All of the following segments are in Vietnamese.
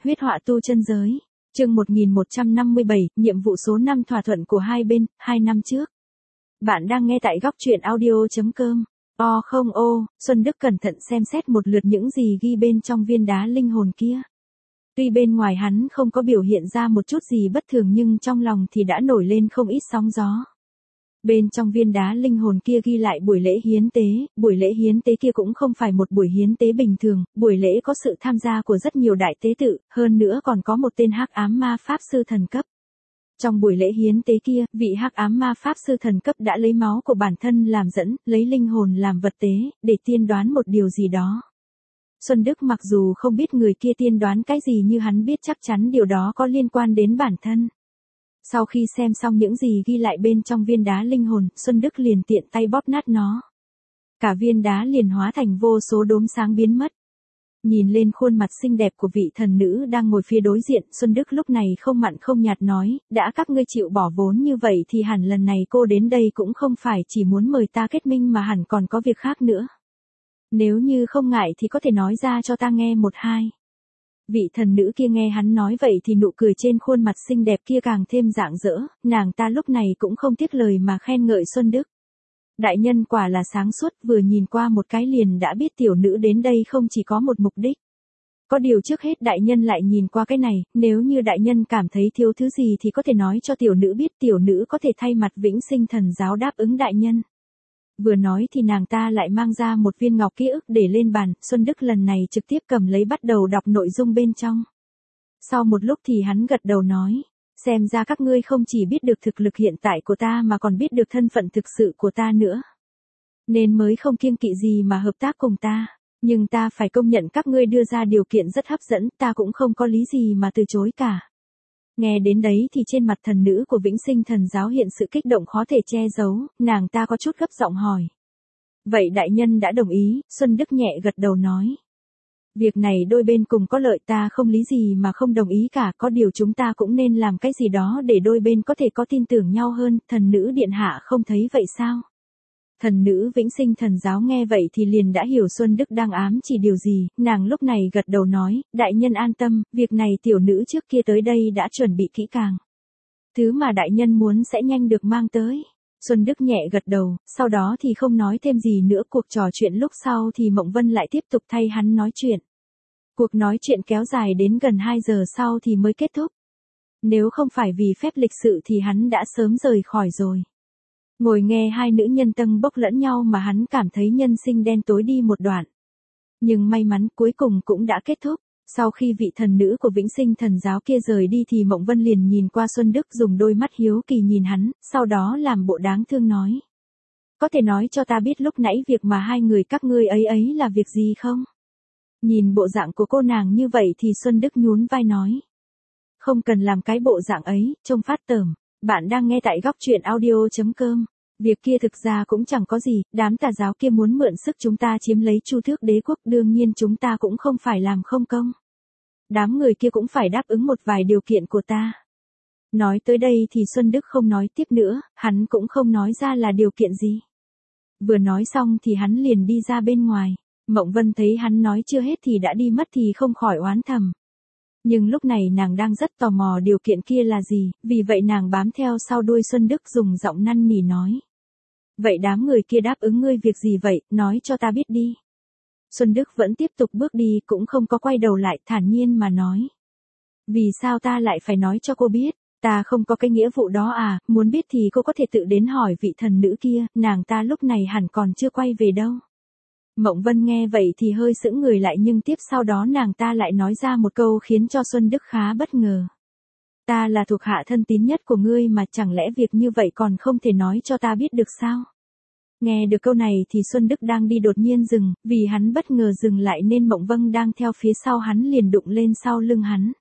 huyết họa tu chân giới. Chương 1157, nhiệm vụ số 5 thỏa thuận của hai bên, 2 năm trước. Bạn đang nghe tại góc truyện audio.com. Xuân Đức cẩn thận xem xét một lượt những gì ghi bên trong viên đá linh hồn kia. Tuy bên ngoài hắn không có biểu hiện ra một chút gì bất thường nhưng trong lòng thì đã nổi lên không ít sóng gió. Bên trong viên đá linh hồn kia ghi lại buổi lễ hiến tế, buổi lễ hiến tế kia cũng không phải một buổi hiến tế bình thường, buổi lễ có sự tham gia của rất nhiều đại tế tự, hơn nữa còn có một tên hắc ám ma pháp sư thần cấp. Trong buổi lễ hiến tế kia, vị hắc ám ma pháp sư thần cấp đã lấy máu của bản thân làm dẫn, lấy linh hồn làm vật tế, để tiên đoán một điều gì đó. Xuân Đức mặc dù không biết người kia tiên đoán cái gì nhưng hắn biết chắc chắn điều đó có liên quan đến bản thân. Sau khi xem xong những gì ghi lại bên trong viên đá linh hồn, Xuân Đức liền tiện tay bóp nát nó. Cả viên đá liền hóa thành vô số đốm sáng biến mất. Nhìn lên khuôn mặt xinh đẹp của vị thần nữ đang ngồi phía đối diện, Xuân Đức lúc này không mặn không nhạt nói, đã các ngươi chịu bỏ vốn như vậy thì hẳn lần này cô đến đây cũng không phải chỉ muốn mời ta kết minh mà hẳn còn có việc khác nữa. Nếu như không ngại thì có thể nói ra cho ta nghe một hai. Vị thần nữ kia nghe hắn nói vậy thì nụ cười trên khuôn mặt xinh đẹp kia càng thêm rạng rỡ, nàng ta lúc này cũng không tiếc lời mà khen ngợi Xuân Đức. Đại nhân quả là sáng suốt, vừa nhìn qua một cái liền đã biết tiểu nữ đến đây không chỉ có một mục đích. Có điều trước hết đại nhân lại nhìn qua cái này, nếu như đại nhân cảm thấy thiếu thứ gì thì có thể nói cho tiểu nữ biết, tiểu nữ có thể thay mặt Vĩnh Sinh Thần Giáo đáp ứng đại nhân. Vừa nói thì nàng ta lại mang ra một viên ngọc ký ức để lên bàn, Xuân Đức lần này trực tiếp cầm lấy bắt đầu đọc nội dung bên trong. Sau một lúc thì hắn gật đầu nói, xem ra các ngươi không chỉ biết được thực lực hiện tại của ta mà còn biết được thân phận thực sự của ta nữa. Nên mới không kiêng kỵ gì mà hợp tác cùng ta, nhưng ta phải công nhận các ngươi đưa ra điều kiện rất hấp dẫn, ta cũng không có lý gì mà từ chối cả. Nghe đến đấy thì trên mặt thần nữ của Vĩnh Sinh Thần Giáo hiện sự kích động khó thể che giấu, nàng ta có chút gấp giọng hỏi. Vậy đại nhân đã đồng ý, Xuân Đức nhẹ gật đầu nói. Việc này đôi bên cùng có lợi, ta không lý gì mà không đồng ý cả, có điều chúng ta cũng nên làm cái gì đó để đôi bên có thể có tin tưởng nhau hơn, thần nữ điện hạ không thấy vậy sao? Thần nữ Vĩnh Sinh Thần Giáo nghe vậy thì liền đã hiểu Xuân Đức đang ám chỉ điều gì, nàng lúc này gật đầu nói, đại nhân an tâm, việc này tiểu nữ trước kia tới đây đã chuẩn bị kỹ càng. Thứ mà đại nhân muốn sẽ nhanh được mang tới. Xuân Đức nhẹ gật đầu, sau đó thì không nói thêm gì nữa, cuộc trò chuyện lúc sau thì Mộng Vân lại tiếp tục thay hắn nói chuyện. Cuộc nói chuyện kéo dài đến gần 2 giờ sau thì mới kết thúc. Nếu không phải vì phép lịch sự thì hắn đã sớm rời khỏi rồi. Ngồi nghe hai nữ nhân tâng bốc lẫn nhau mà hắn cảm thấy nhân sinh đen tối đi một đoạn. Nhưng may mắn cuối cùng cũng đã kết thúc. Sau khi vị thần nữ của Vĩnh Sinh Thần Giáo kia rời đi thì Mộng Vân liền nhìn qua Xuân Đức dùng đôi mắt hiếu kỳ nhìn hắn, sau đó làm bộ đáng thương nói. Có thể nói cho ta biết lúc nãy việc mà hai người các ngươi ấy là việc gì không? Nhìn bộ dạng của cô nàng như vậy thì Xuân Đức nhún vai nói. Không cần làm cái bộ dạng ấy, trông phát tởm. Bạn đang nghe tại góc truyện audio.com. Việc kia thực ra cũng chẳng có gì, đám tà giáo kia muốn mượn sức chúng ta chiếm lấy Chu Thước Đế quốc, đương nhiên chúng ta cũng không phải làm không công. Đám người kia cũng phải đáp ứng một vài điều kiện của ta. Nói tới đây thì Xuân Đức không nói tiếp nữa, hắn cũng không nói ra là điều kiện gì. Vừa nói xong thì hắn liền đi ra bên ngoài. Mộng Vân thấy hắn nói chưa hết thì đã đi mất thì không khỏi oán thầm. Nhưng lúc này nàng đang rất tò mò điều kiện kia là gì, vì vậy nàng bám theo sau đuôi Xuân Đức dùng giọng năn nỉ nói. Vậy đám người kia đáp ứng ngươi việc gì vậy, nói cho ta biết đi. Xuân Đức vẫn tiếp tục bước đi cũng không có quay đầu lại, thản nhiên mà nói. Vì sao ta lại phải nói cho cô biết, ta không có cái nghĩa vụ đó à, muốn biết thì cô có thể tự đến hỏi vị thần nữ kia, nàng ta lúc này hẳn còn chưa quay về đâu. Mộng Vân nghe vậy thì hơi sững người lại nhưng tiếp sau đó nàng ta lại nói ra một câu khiến cho Xuân Đức khá bất ngờ. Ta là thuộc hạ thân tín nhất của ngươi mà chẳng lẽ việc như vậy còn không thể nói cho ta biết được sao? Nghe được câu này thì Xuân Đức đang đi đột nhiên dừng, vì hắn bất ngờ dừng lại nên Mộng Vân đang theo phía sau hắn liền đụng lên sau lưng hắn.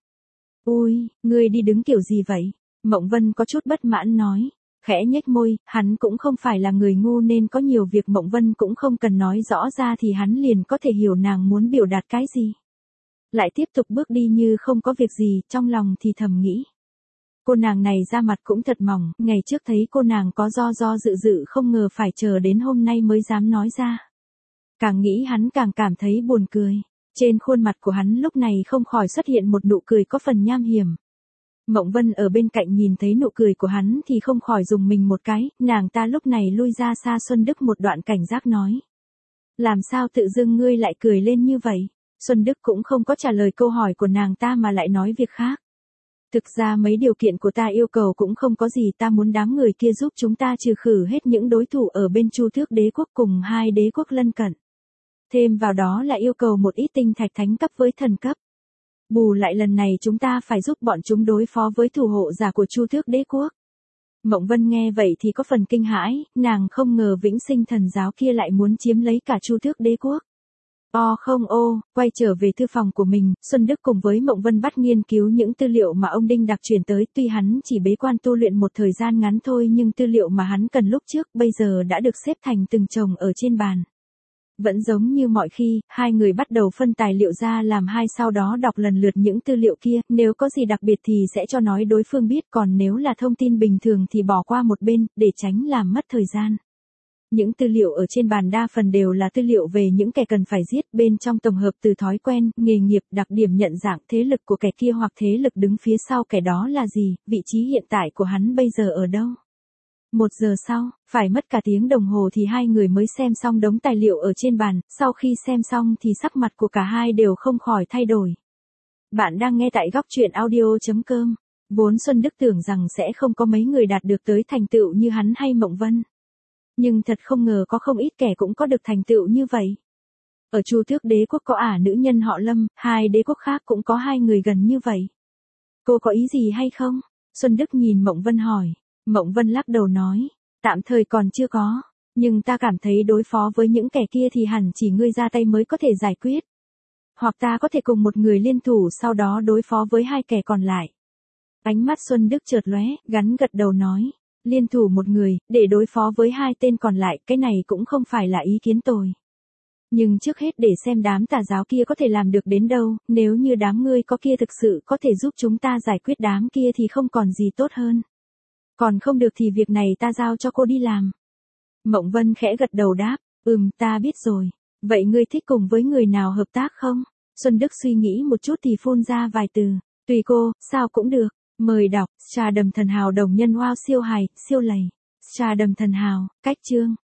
Ui, ngươi đi đứng kiểu gì vậy? Mộng Vân có chút bất mãn nói. Khẽ nhếch môi, hắn cũng không phải là người ngu nên có nhiều việc Mộng Vân cũng không cần nói rõ ra thì hắn liền có thể hiểu nàng muốn biểu đạt cái gì. Lại tiếp tục bước đi như không có việc gì, trong lòng thì thầm nghĩ. Cô nàng này da mặt cũng thật mỏng, ngày trước thấy cô nàng có do dự không ngờ phải chờ đến hôm nay mới dám nói ra. Càng nghĩ hắn càng cảm thấy buồn cười. Trên khuôn mặt của hắn lúc này không khỏi xuất hiện một nụ cười có phần nham hiểm. Mộng Vân ở bên cạnh nhìn thấy nụ cười của hắn thì không khỏi dùng mình một cái, nàng ta lúc này lui ra xa Xuân Đức một đoạn cảnh giác nói. Làm sao tự dưng ngươi lại cười lên như vậy? Xuân Đức cũng không có trả lời câu hỏi của nàng ta mà lại nói việc khác. Thực ra mấy điều kiện của ta yêu cầu cũng không có gì, ta muốn đám người kia giúp chúng ta trừ khử hết những đối thủ ở bên Chu Tước đế quốc cùng hai đế quốc lân cận. Thêm vào đó là yêu cầu một ít tinh thạch thánh cấp với thần cấp. Bù lại lần này chúng ta phải giúp bọn chúng đối phó với thủ hộ giả của Chu Tước đế quốc. Mộng Vân nghe vậy thì có phần kinh hãi, nàng không ngờ Vĩnh Sinh thần giáo kia lại muốn chiếm lấy cả Chu Tước đế quốc. Không quay trở về thư phòng của mình, Xuân Đức cùng với Mộng Vân bắt nghiên cứu những tư liệu mà ông Đinh Đặc chuyển tới, tuy hắn chỉ bế quan tu luyện một thời gian ngắn thôi nhưng tư liệu mà hắn cần lúc trước bây giờ đã được xếp thành từng chồng ở trên bàn. Vẫn giống như mọi khi, hai người bắt đầu phân tài liệu ra làm hai, sau đó đọc lần lượt những tư liệu kia, nếu có gì đặc biệt thì sẽ cho nói đối phương biết, còn nếu là thông tin bình thường thì bỏ qua một bên, để tránh làm mất thời gian. Những tư liệu ở trên bàn đa phần đều là tư liệu về những kẻ cần phải giết, bên trong tổng hợp từ thói quen, nghề nghiệp, đặc điểm nhận dạng, thế lực của kẻ kia hoặc thế lực đứng phía sau kẻ đó là gì, vị trí hiện tại của hắn bây giờ ở đâu. 1 giờ sau, phải mất cả tiếng đồng hồ thì hai người mới xem xong đống tài liệu ở trên bàn, sau khi xem xong thì sắc mặt của cả hai đều không khỏi thay đổi. Bạn đang nghe tại góc truyện audio.com. Vốn Xuân Đức tưởng rằng sẽ không có mấy người đạt được tới thành tựu như hắn hay Mộng Vân. Nhưng thật không ngờ có không ít kẻ cũng có được thành tựu như vậy. Ở Chu Tước đế quốc có nữ nhân họ Lâm, hai đế quốc khác cũng có hai người gần như vậy. Cô có ý gì hay không? Xuân Đức nhìn Mộng Vân hỏi. Mộng Vân lắc đầu nói, tạm thời còn chưa có, nhưng ta cảm thấy đối phó với những kẻ kia thì hẳn chỉ ngươi ra tay mới có thể giải quyết. Hoặc ta có thể cùng một người liên thủ sau đó đối phó với hai kẻ còn lại. Ánh mắt Xuân Đức chợt lóe, gắn gật đầu nói, liên thủ một người, để đối phó với hai tên còn lại, cái này cũng không phải là ý kiến tồi. Nhưng trước hết để xem đám tà giáo kia có thể làm được đến đâu, nếu như đám ngươi có kia thực sự có thể giúp chúng ta giải quyết đám kia thì không còn gì tốt hơn. Còn không được thì việc này ta giao cho cô đi làm. Mộng Vân khẽ gật đầu đáp, ta biết rồi. Vậy ngươi thích cùng với người nào hợp tác không? Xuân Đức suy nghĩ một chút thì phun ra vài từ, tùy cô, sao cũng được. Mời đọc, Trà Đầm Thần Hào đồng nhân wow siêu hài, siêu lầy. Trà Đầm Thần Hào, cách chương.